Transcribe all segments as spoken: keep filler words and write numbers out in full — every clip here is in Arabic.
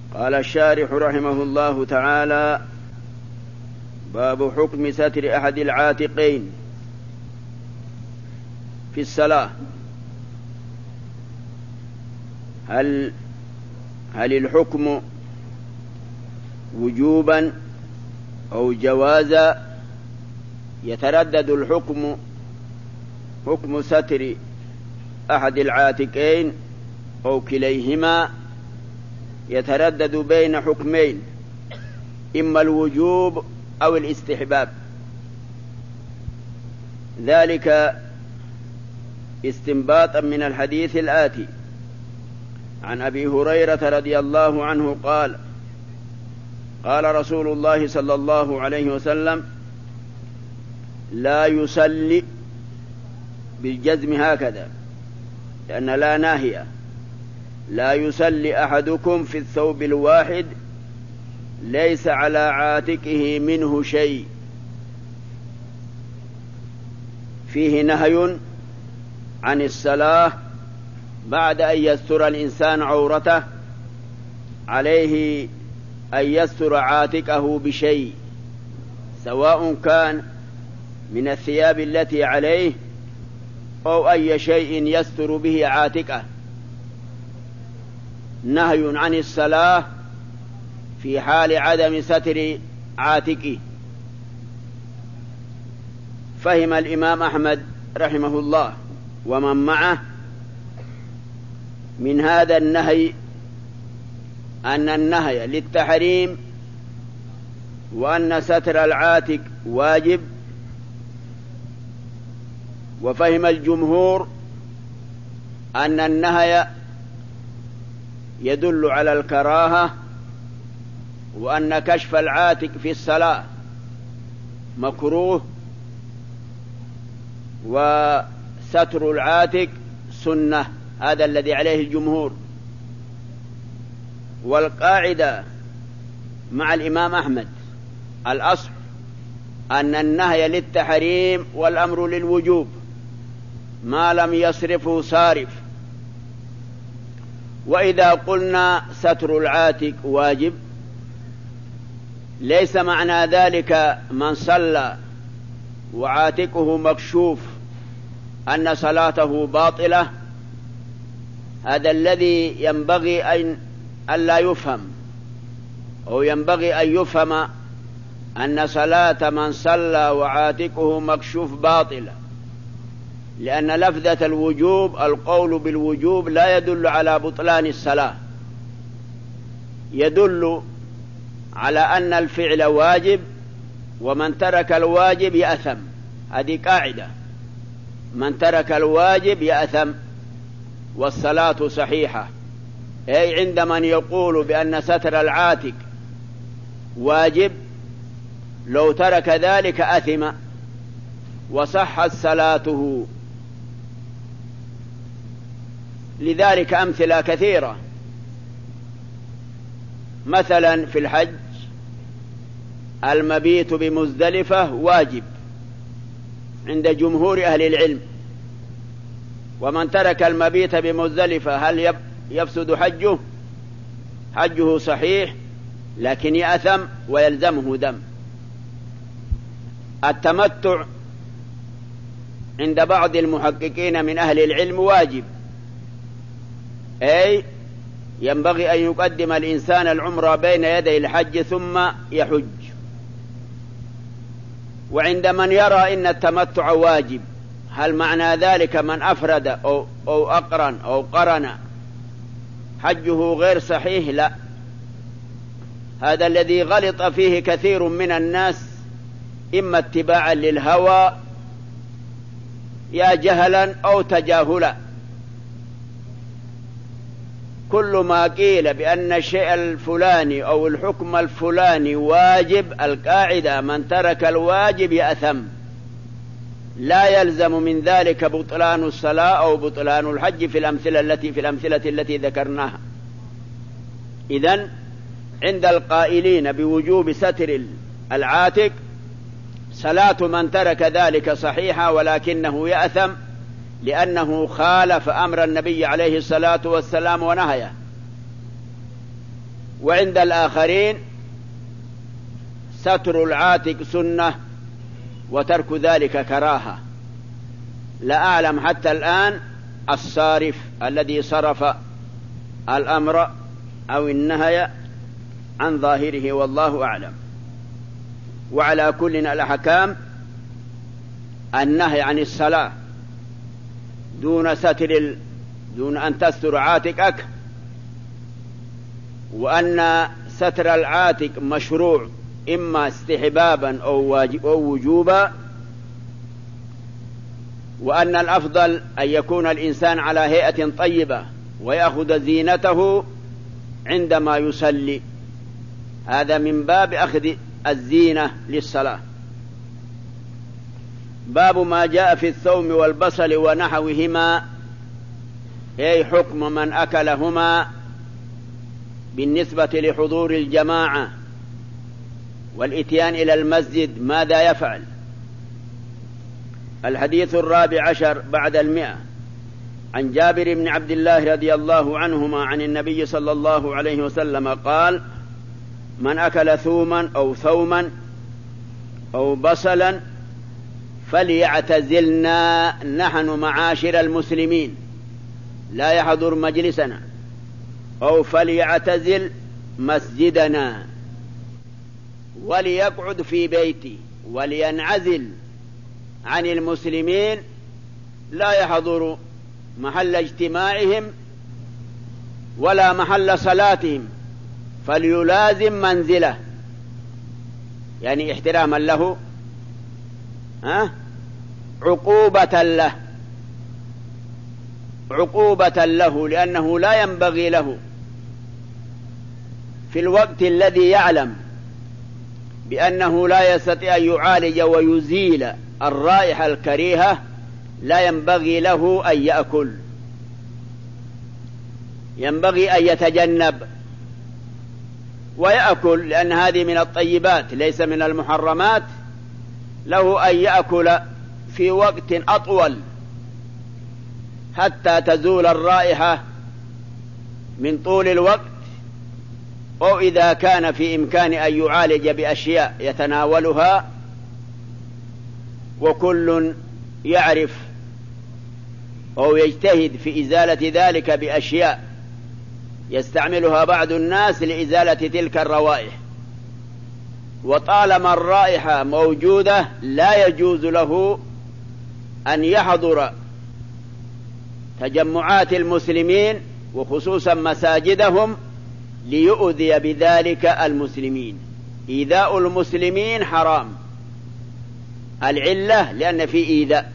قال الشارح رحمه الله تعالى: باب حكم ستر أحد العاتقين في الصلاة. هل هل الحكم وجوبا أو جوازا؟ يتردد الحكم حكم ستر أحد العاتقين أو كليهما، يتردد بين حكمين: إما الوجوب أو الاستحباب. ذلك استنباطا من الحديث الآتي: عن أبي هريرة رضي الله عنه قال: قال رسول الله صلى الله عليه وسلم: لا يصلي، بالجزم هكذا لأن لا ناهية، لا يصلي أحدكم في الثوب الواحد ليس على عاتقه منه شيء. فيه نهي عن الصلاة بعد أن يستر الإنسان عورته، عليه أن يستر عاتقه بشيء، سواء كان من الثياب التي عليه أو أي شيء يستر به عاتقه. نهي عن الصلاة في حال عدم ستر عاتقه. فهم الإمام أحمد رحمه الله ومن معه من هذا النهي أن النهي للتحريم، وأن ستر العاتق واجب. وفهم الجمهور أن النهي يدل على الكراهة، وأن كشف العاتق في الصلاة مكروه، وستر العاتق سنة. هذا الذي عليه الجمهور. والقاعدة مع الإمام أحمد الأصل أن النهي للتحريم والأمر للوجوب ما لم يصرفه صارف. وإذا قلنا ستر العاتق واجب، ليس معنى ذلك من صلى وعاتقه مكشوف أن صلاته باطلة. هذا الذي ينبغي أن ألا يفهم، أو ينبغي أن يفهم أن صلاة من صلى وعاتقه مكشوف باطلة، لأن لفظة الوجوب، القول بالوجوب، لا يدل على بطلان الصلاة، يدل على أن الفعل واجب، ومن ترك الواجب يأثم. هذه قاعدة: من ترك الواجب يأثم، والصلاة صحيحة. أي عند من يقول بأن ستر العاتق واجب، لو ترك ذلك أثم وصحت صلاته. لذلك أمثلة كثيرة. مثلا في الحج المبيت بمزدلفة واجب عند جمهور أهل العلم، ومن ترك المبيت بمزدلفة هل يفسد حجه؟ حجه صحيح، لكن يأثم ويلزمه دم. التمتع عند بعض المحققين من أهل العلم واجب، أي ينبغي أن يقدم الإنسان العمرة بين يدي الحج ثم يحج. وعند من يرى إن التمتع واجب، هل معنى ذلك من أفرد أو, أو أقرن أو قرن حجه غير صحيح؟ لا، هذا الذي غلط فيه كثير من الناس، إما اتباعا للهوى يا جهلا أو تجاهلا. كل ما قيل بأن الشيء الفلاني أو الحكم الفلاني واجب، القاعدة من ترك الواجب يأثم، لا يلزم من ذلك بطلان الصلاة أو بطلان الحج في الأمثلة التي في الأمثلة التي ذكرناها. إذن عند القائلين بوجوب ستر العاتق، صلاة من ترك ذلك صحيحة، ولكنه يأثم لأنه خالف أمر النبي عليه الصلاة والسلام ونهيه. وعند الآخرين ستر العاتق سنة وترك ذلك كراهة. لا أعلم حتى الآن الصارف الذي صرف الأمر أو النهي عن ظاهره، والله أعلم. وعلى كل الأحكام النهي عن الصلاة دون ستر ال... دون أن تستر عاتقك، وأن ستر العاتق مشروع إما استحبابا أو, واجب أو وجوبا، وأن الأفضل أن يكون الإنسان على هيئة طيبة ويأخذ زينته عندما يصلي، هذا من باب أخذ الزينة للصلاة. باب ما جاء في الثوم والبصل ونحوهما، أي حكم من أكلهما بالنسبة لحضور الجماعة والإتيان إلى المسجد ماذا يفعل. الحديث الرابع عشر بعد المئة عن جابر بن عبد الله رضي الله عنهما عن النبي صلى الله عليه وسلم قال: من أكل ثوما أو ثوما أو بصلا فليعتزلنا نحن معاشر المسلمين، لا يحضر مجلسنا، أو فليعتزل مسجدنا وليقعد في بيتي، ولينعزل عن المسلمين، لا يحضر محل اجتماعهم ولا محل صلاتهم، فليلازم منزله، يعني احتراما له، ها عقوبة له عقوبة له لأنه لا ينبغي له في الوقت الذي يعلم بأنه لا يستطيع أن يعالج ويزيل الرائحة الكريهة، لا ينبغي له أن يأكل، ينبغي أن يتجنب ويأكل، لأن هذه من الطيبات ليس من المحرمات، له أن يأكل في وقت أطول حتى تزول الرائحة من طول الوقت، أو إذا كان في إمكان أن يعالج بأشياء يتناولها، وكل يعرف أو يجتهد في إزالة ذلك بأشياء يستعملها بعض الناس لإزالة تلك الروائح، وطالما الرائحة موجودة لا يجوز له أن يحضر تجمعات المسلمين وخصوصا مساجدهم ليؤذي بذلك المسلمين. إيذاء المسلمين حرام، العلة لأن في إيذاء.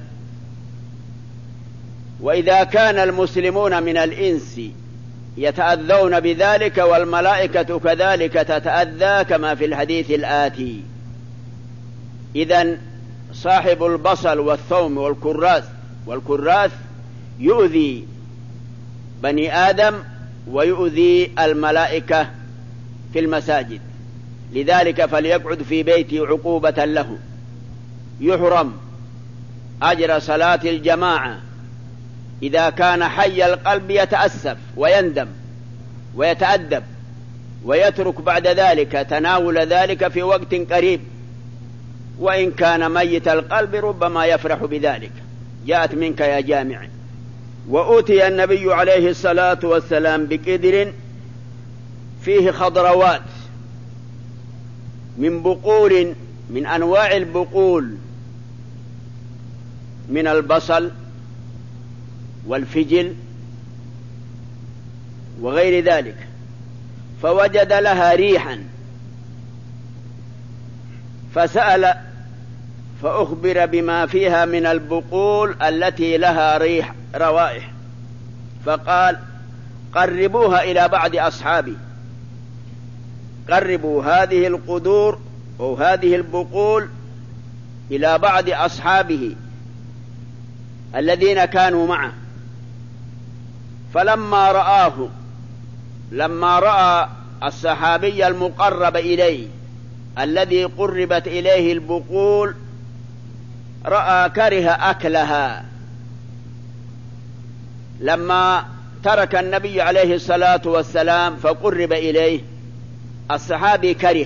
وإذا كان المسلمون من الإنس يتأذون بذلك والملائكة كذلك تتأذى كما في الحديث الآتي. إذن صاحب البصل والثوم والكراث والكراث يؤذي بني آدم ويؤذي الملائكة في المساجد، لذلك فليقعد في بيته عقوبة له. يحرم أجر صلاة الجماعة إذا كان حي القلب يتأسف ويندم ويتأدب ويترك بعد ذلك تناول ذلك في وقت قريب، وإن كان ميت القلب ربما يفرح بذلك. جاءت منك يا جامع. وأوتي النبي عليه الصلاة والسلام بقدر فيه خضروات من بقول من أنواع البقول، من البصل والفجل وغير ذلك، فوجد لها ريحا فسأل فأخبر بما فيها من البقول التي لها ريح روائح، فقال: قربوها إلى بعض أصحابي، قربوا هذه القدور أو هذه البقول إلى بعض أصحابه الذين كانوا معه. فلما رآه لما رأى الصحابي المقرب إليه الذي قربت إليه البقول رأى كره أكلها. لما ترك النبي عليه الصلاة والسلام فقرب إليه الصحابي كره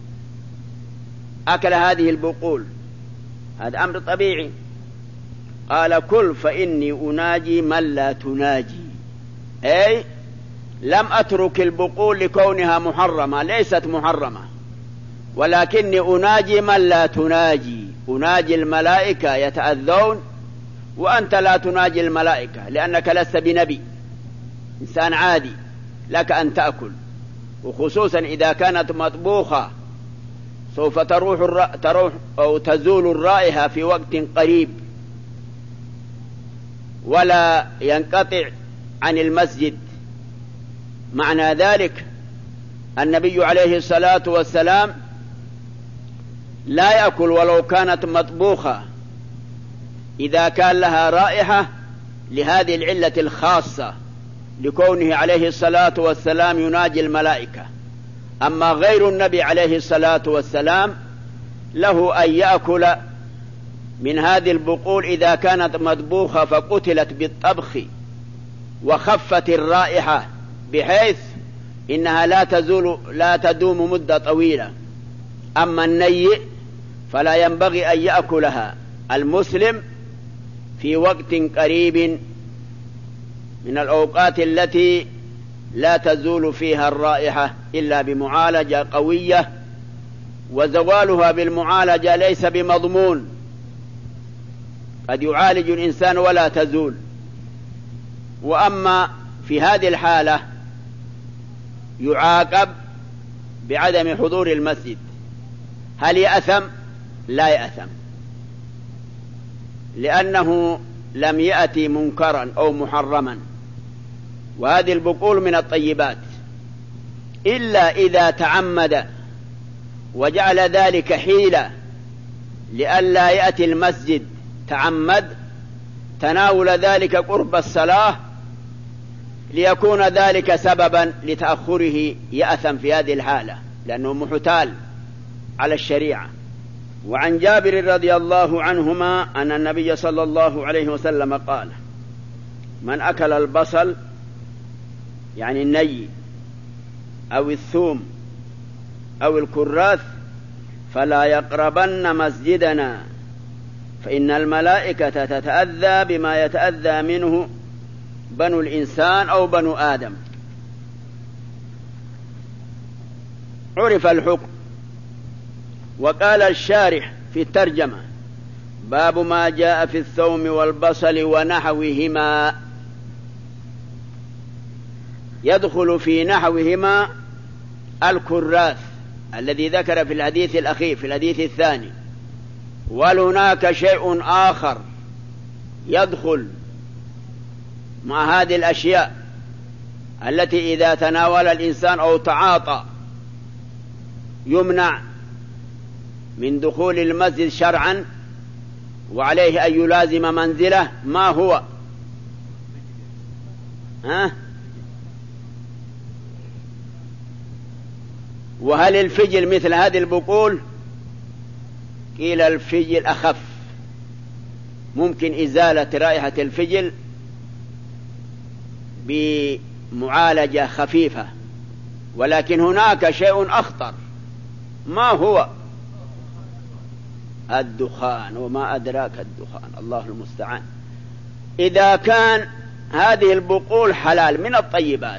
أكل هذه البقول، هذا أمر طبيعي، قال كل فإني أناجي من لا تناجي، أي لم أترك البقول لكونها محرمة، ليست محرمة، ولكني أناجي من لا تناجي، أناجي الملائكة يتأذون وأنت لا تناجي الملائكة، لأنك لست بنبي، إنسان عادي لك أن تأكل، وخصوصا إذا كانت مطبوخة سوف تروح, الر... تروح أو تزول الرائحة في وقت قريب ولا ينقطع عن المسجد. معنى ذلك النبي عليه الصلاة والسلام لا يأكل ولو كانت مطبوخة إذا كان لها رائحة لهذه العلة الخاصة لكونه عليه الصلاة والسلام يناجي الملائكة. أما غير النبي عليه الصلاة والسلام له أن يأكل من هذه البقول إذا كانت مطبوخة فقتلت بالطبخ وخفت الرائحة بحيث إنها لا تزول لا تدوم مدة طويلة. أما النيء فلا ينبغي أن يأكلها المسلم في وقت قريب من الأوقات التي لا تزول فيها الرائحة إلا بمعالجة قوية، وزوالها بالمعالجة ليس بمضمون، قد يعالج الإنسان ولا تزول. وأما في هذه الحالة يعاقب بعدم حضور المسجد. هل يأثم؟ لا يأثم، لأنه لم يأتي منكرا أو محرما، وهذه البقول من الطيبات، إلا إذا تعمد وجعل ذلك حيلة لئلا يأتي المسجد، تعمد تناول ذلك قرب الصلاة ليكون ذلك سببا لتأخره، يأثم في هذه الحالة لأنه محتال على الشريعة. وعن جابر رضي الله عنهما أن النبي صلى الله عليه وسلم قال: من أكل البصل يعني الني أو الثوم أو الكراث فلا يقربن مسجدنا فإن الملائكة تتأذى بما يتأذى منه بنو الإنسان أو بنو آدم. عرف الحكم. وقال الشارح في الترجمة: باب ما جاء في الثوم والبصل ونحوهما. يدخل في نحوهما الكراث الذي ذكر في الحديث الأخير في الحديث الثاني، وهناك شيء آخر يدخل مع هذه الأشياء التي إذا تناول الإنسان أو تعاطى يمنع من دخول المسجد شرعا، وعليه أن يلازم منزله. ما هو؟ ها؟ وهل الفجل مثل هذه البقول؟ قيل الفجل أخف، ممكن إزالة رائحة الفجل بمعالجة خفيفة، ولكن هناك شيء أخطر. ما هو؟ الدخان، وما أدراك الدخان، الله المستعان. إذا كان هذه البقول حلال من الطيبات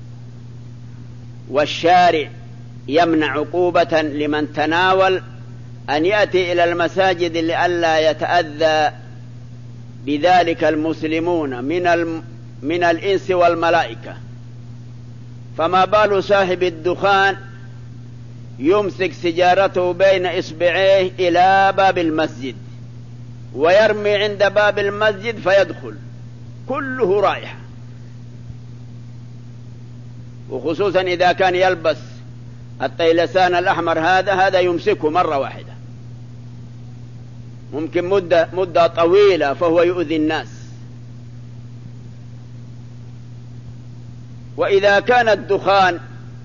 والشارع يمنع عقوبة لمن تناول أن يأتي إلى المساجد لئلا يتأذى بذلك المسلمون من الم من الإنس والملائكة، فما بال صاحب الدخان يمسك سجارته بين إصبعيه إلى باب المسجد ويرمي عند باب المسجد فيدخل كله رائحة، وخصوصا إذا كان يلبس الطيلسان الأحمر هذا هذا يمسكه مرة واحدة، ممكن مدة, مدة طويلة، فهو يؤذي الناس. وإذا كان الدخان،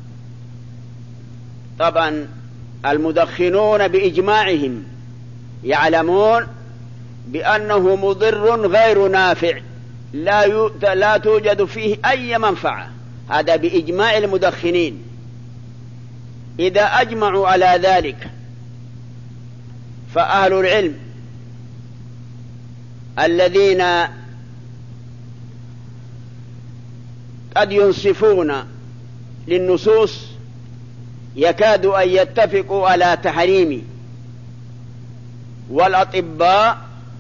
طبعا المدخنون بإجماعهم يعلمون بأنه مضر غير نافع، لا, لا توجد فيه أي منفعة، هذا بإجماع المدخنين. إذا أجمعوا على ذلك فأهل العلم الذين قد ينصفون للنصوص يكاد أن يتفقوا على تحريم، والأطباء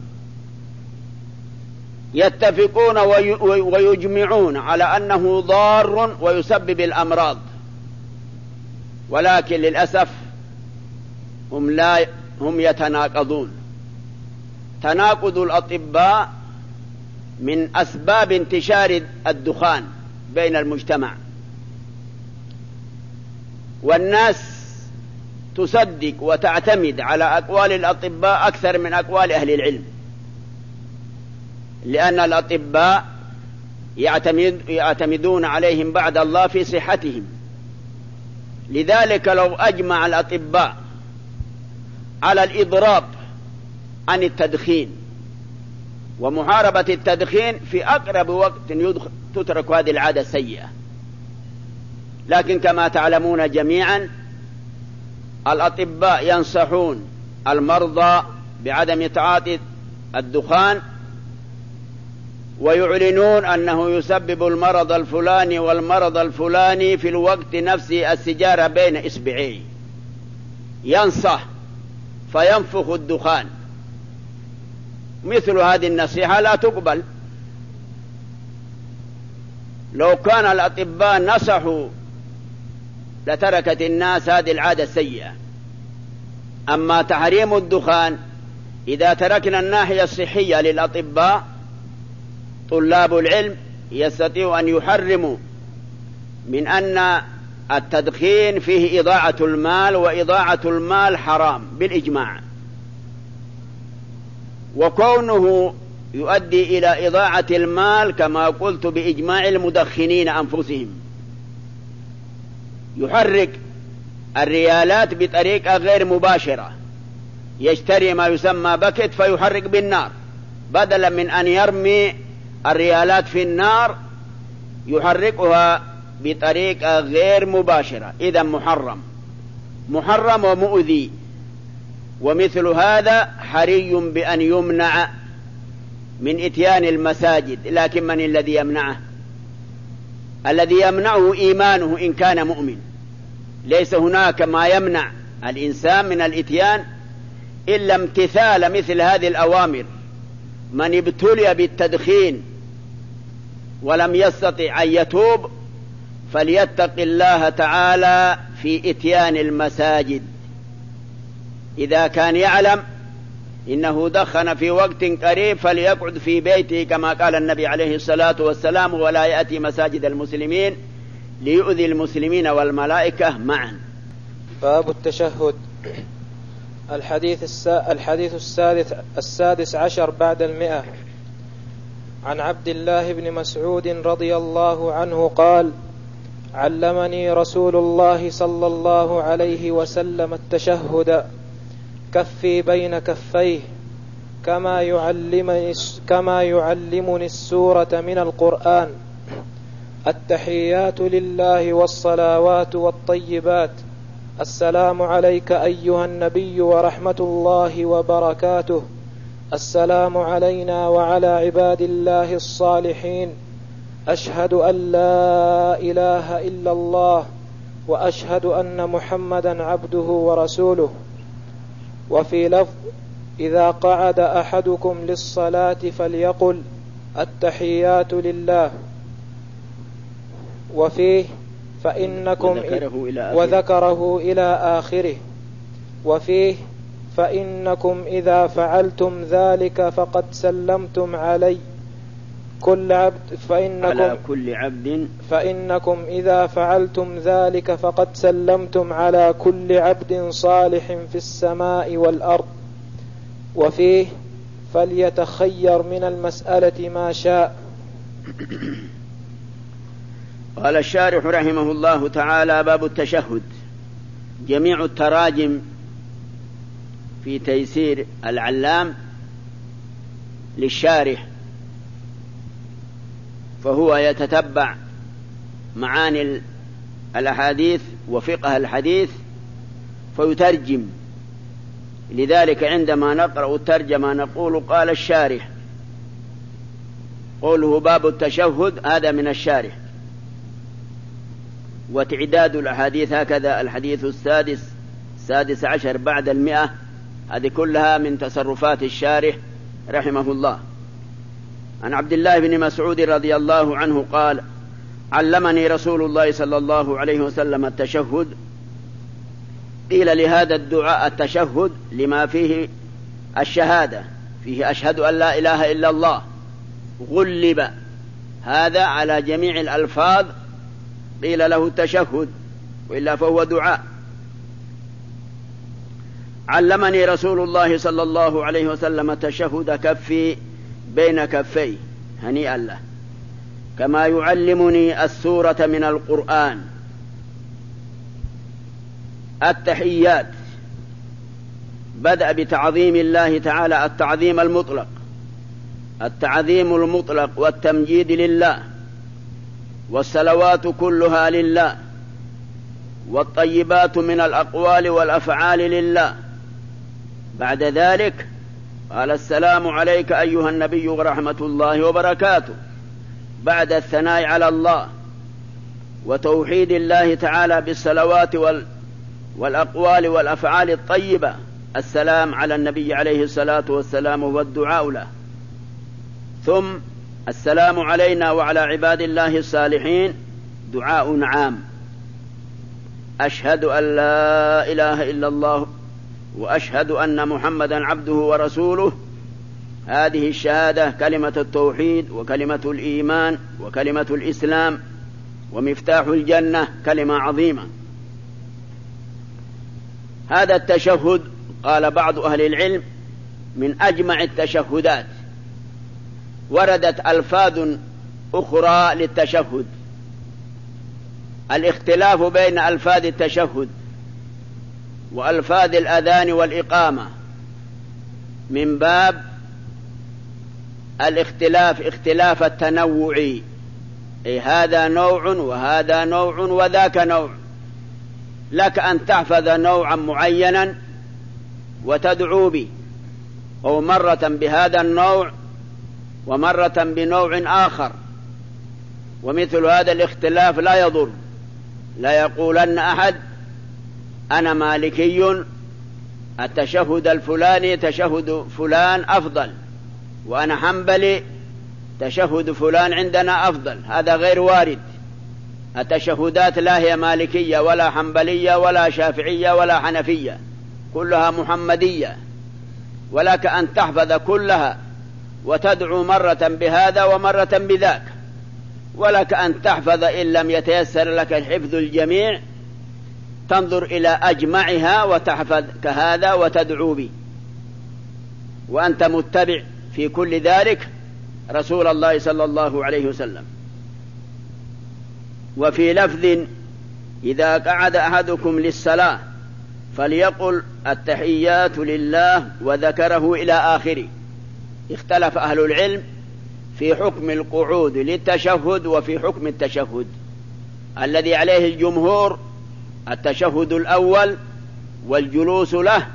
يتفقون ويجمعون على أنه ضار ويسبب الأمراض، ولكن للأسف هم لا هم يتناقضون. تناقض الأطباء من أسباب انتشار الدخان بين المجتمع، والناس تصدق وتعتمد على أقوال الأطباء أكثر من أقوال أهل العلم، لأن الأطباء يعتمد يعتمدون عليهم بعد الله في صحتهم. لذلك لو أجمع الأطباء على الإضراب عن التدخين ومحاربة التدخين في أقرب وقت تترك هذه العادة السيئة. لكن كما تعلمون جميعا الأطباء ينصحون المرضى بعدم تعاطي الدخان، ويعلنون أنه يسبب المرض الفلاني والمرض الفلاني في الوقت نفسه السجارة بين إصبعيه، ينصح فينفخ الدخان. مثل هذه النصيحة لا تقبل. لو كان الأطباء نصحوا لتركت الناس هذه العادة السيئة. أما تحريم الدخان إذا تركنا الناحية الصحية للأطباء، طلاب العلم يستطيعوا أن يحرموا من أن التدخين فيه إضاعة المال، وإضاعة المال حرام بالإجماع، وكونه يؤدي إلى إضاعة المال كما قلت بإجماع المدخنين أنفسهم. يحرك الريالات بطريقة غير مباشرة، يشتري ما يسمى بكت فيحرك بالنار، بدلا من أن يرمي الريالات في النار يحركها بطريقة غير مباشرة. إذا محرم محرم ومؤذي، ومثل هذا حري بأن يمنع من إتيان المساجد. لكن من الذي يمنعه؟ الذي يمنعه إيمانه إن كان مؤمن. ليس هناك ما يمنع الإنسان من الإتيان إلا امتثال مثل هذه الأوامر. من ابتلي بالتدخين ولم يستطع أن يتوب فليتق الله تعالى في إتيان المساجد. إذا كان يعلم إنه دخن في وقت قريب فليقعد في بيته كما قال النبي عليه الصلاة والسلام، ولا يأتي مساجد المسلمين ليؤذي المسلمين والملائكة معا. باب التشهد. الحديث الس... الحديث السادس السادس عشر بعد المئة. عن عبد الله بن مسعود رضي الله عنه قال: علمني رسول الله صلى الله عليه وسلم التشهد كفي بين كفيه كما يعلمني كما يعلمني السورة من القرآن. التحيات لله والصلوات والطيبات. السلام عليك أيها النبي ورحمة الله وبركاته. السلام علينا وعلى عباد الله الصالحين. أشهد أن لا إله إلا الله وأشهد أن محمدا عبده ورسوله. وفي لفظ: إذا قعد أحدكم للصلاة فليقل التحيات لله. وفيه: فإنكم وذكره إلى آخره. وذكره إلى آخره. وفيه: فإنكم إذا فعلتم ذلك فقد سلمتم علي كل عبد فإنكم على كل عبد فإنكم إذا فعلتم ذلك فقد سلمتم على كل عبد صالح في السماء والأرض. وفيه: فليتخير من المسألة ما شاء. قال الشارح رحمه الله تعالى: باب التشهد. جميع التراجم في تيسير العلام للشارح، فهو يتتبع معاني الأحاديث وفقه الحديث فيترجم. لذلك عندما نقرأ الترجمة نقول قال الشارح، قوله باب التشهد هذا من الشارح. وتعداد الأحاديث هكذا: الحديث السادس السادس عشر بعد المئة، هذه كلها من تصرفات الشارح رحمه الله. عن عبد الله بن مسعود رضي الله عنه قال: علمني رسول الله صلى الله عليه وسلم التشهد. قيل لهذا الدعاء التشهد لما فيه الشهادة، فيه أشهد أن لا إله إلا الله، غلب هذا على جميع الألفاظ قيل له التشهد، وإلا فهو دعاء. علمني رسول الله صلى الله عليه وسلم تشهد كفي بين كفي هنيئا له، كما يعلمني السورة من القرآن. التحيات بدأ بتعظيم الله تعالى، التعظيم المطلق، التعظيم المطلق والتمجيد لله، والصلوات كلها لله، والطيبات من الأقوال والأفعال لله. بعد ذلك قال: السلام عليك أيها النبي ورحمة الله وبركاته، بعد الثناء على الله وتوحيد الله تعالى بالصلوات والأقوال والأفعال الطيبة. السلام على النبي عليه الصلاة والسلام والدعاء له. ثم السلام علينا وعلى عباد الله الصالحين، دعاء عام: أشهد أن لا إله إلا الله وأشهد أن محمدا عبده ورسوله. هذه الشهادة كلمة التوحيد وكلمة الإيمان وكلمة الإسلام ومفتاح الجنة، كلمة عظيمة. هذا التشهد قال بعض أهل العلم من أجمع التشهدات. وردت ألفاظ أخرى للتشهد. الاختلاف بين ألفاظ التشهد وألفاظ الأذان والإقامة من باب الاختلاف، اختلاف التنوع، أي هذا نوع وهذا نوع وذاك نوع. لك أن تحفظ نوعا معينا وتدعو به، أو مرة بهذا النوع ومرة بنوع آخر. ومثل هذا الاختلاف لا يضر. لا يقولن أحد أنا مالكي التشهد الفلاني تشهد فلان أفضل، وأنا حنبلي تشهد فلان عندنا أفضل. هذا غير وارد. التشهدات لا هي مالكية ولا حنبلية ولا شافعية ولا حنفية، كلها محمدية. ولك أن تحفظ كلها وتدعو مرة بهذا ومرة بذاك. ولك أن تحفظ إن لم يتيسر لك الحفظ الجميع، تنظر إلى أجمعها وتحفظ كهذا وتدعو به، وأنت متبع في كل ذلك رسول الله صلى الله عليه وسلم. وفي لفظ: إذا قعد أحدكم للصلاة فليقل التحيات لله، وذكره إلى آخره. اختلف أهل العلم في حكم القعود للتشهد وفي حكم التشهد. الذي عليه الجمهور التشهد الأول والجلوس له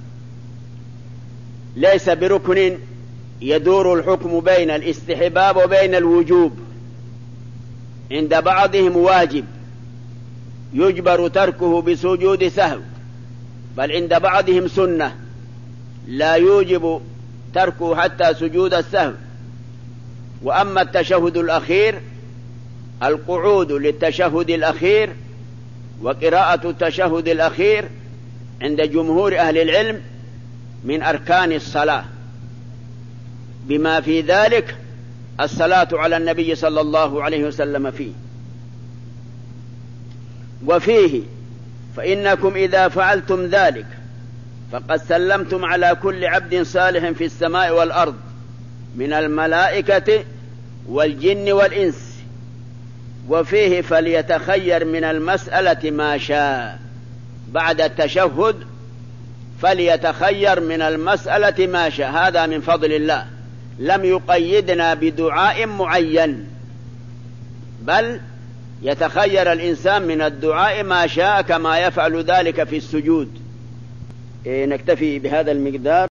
ليس بركن يدور الحكم بين الاستحباب وبين الوجوب. عند بعضهم واجب يجبر تركه بسجود سهو، بل عند بعضهم سنة لا يوجب تركه حتى سجود السهو. وأما التشهد الأخير، القعود للتشهد الأخير وقراءة التشهد الأخير عند جمهور أهل العلم من أركان الصلاة، بما في ذلك الصلاة على النبي صلى الله عليه وسلم فيه. وفيه: فإنكم إذا فعلتم ذلك فقد سلمتم على كل عبد صالح في السماء والأرض من الملائكة والجن والإنس. وفيه: فليتخير من المسألة ما شاء. بعد التشهد فليتخير من المسألة ما شاء. هذا من فضل الله، لم يقيدنا بدعاء معين، بل يتخير الإنسان من الدعاء ما شاء، كما يفعل ذلك في السجود. نكتفي بهذا المقدار.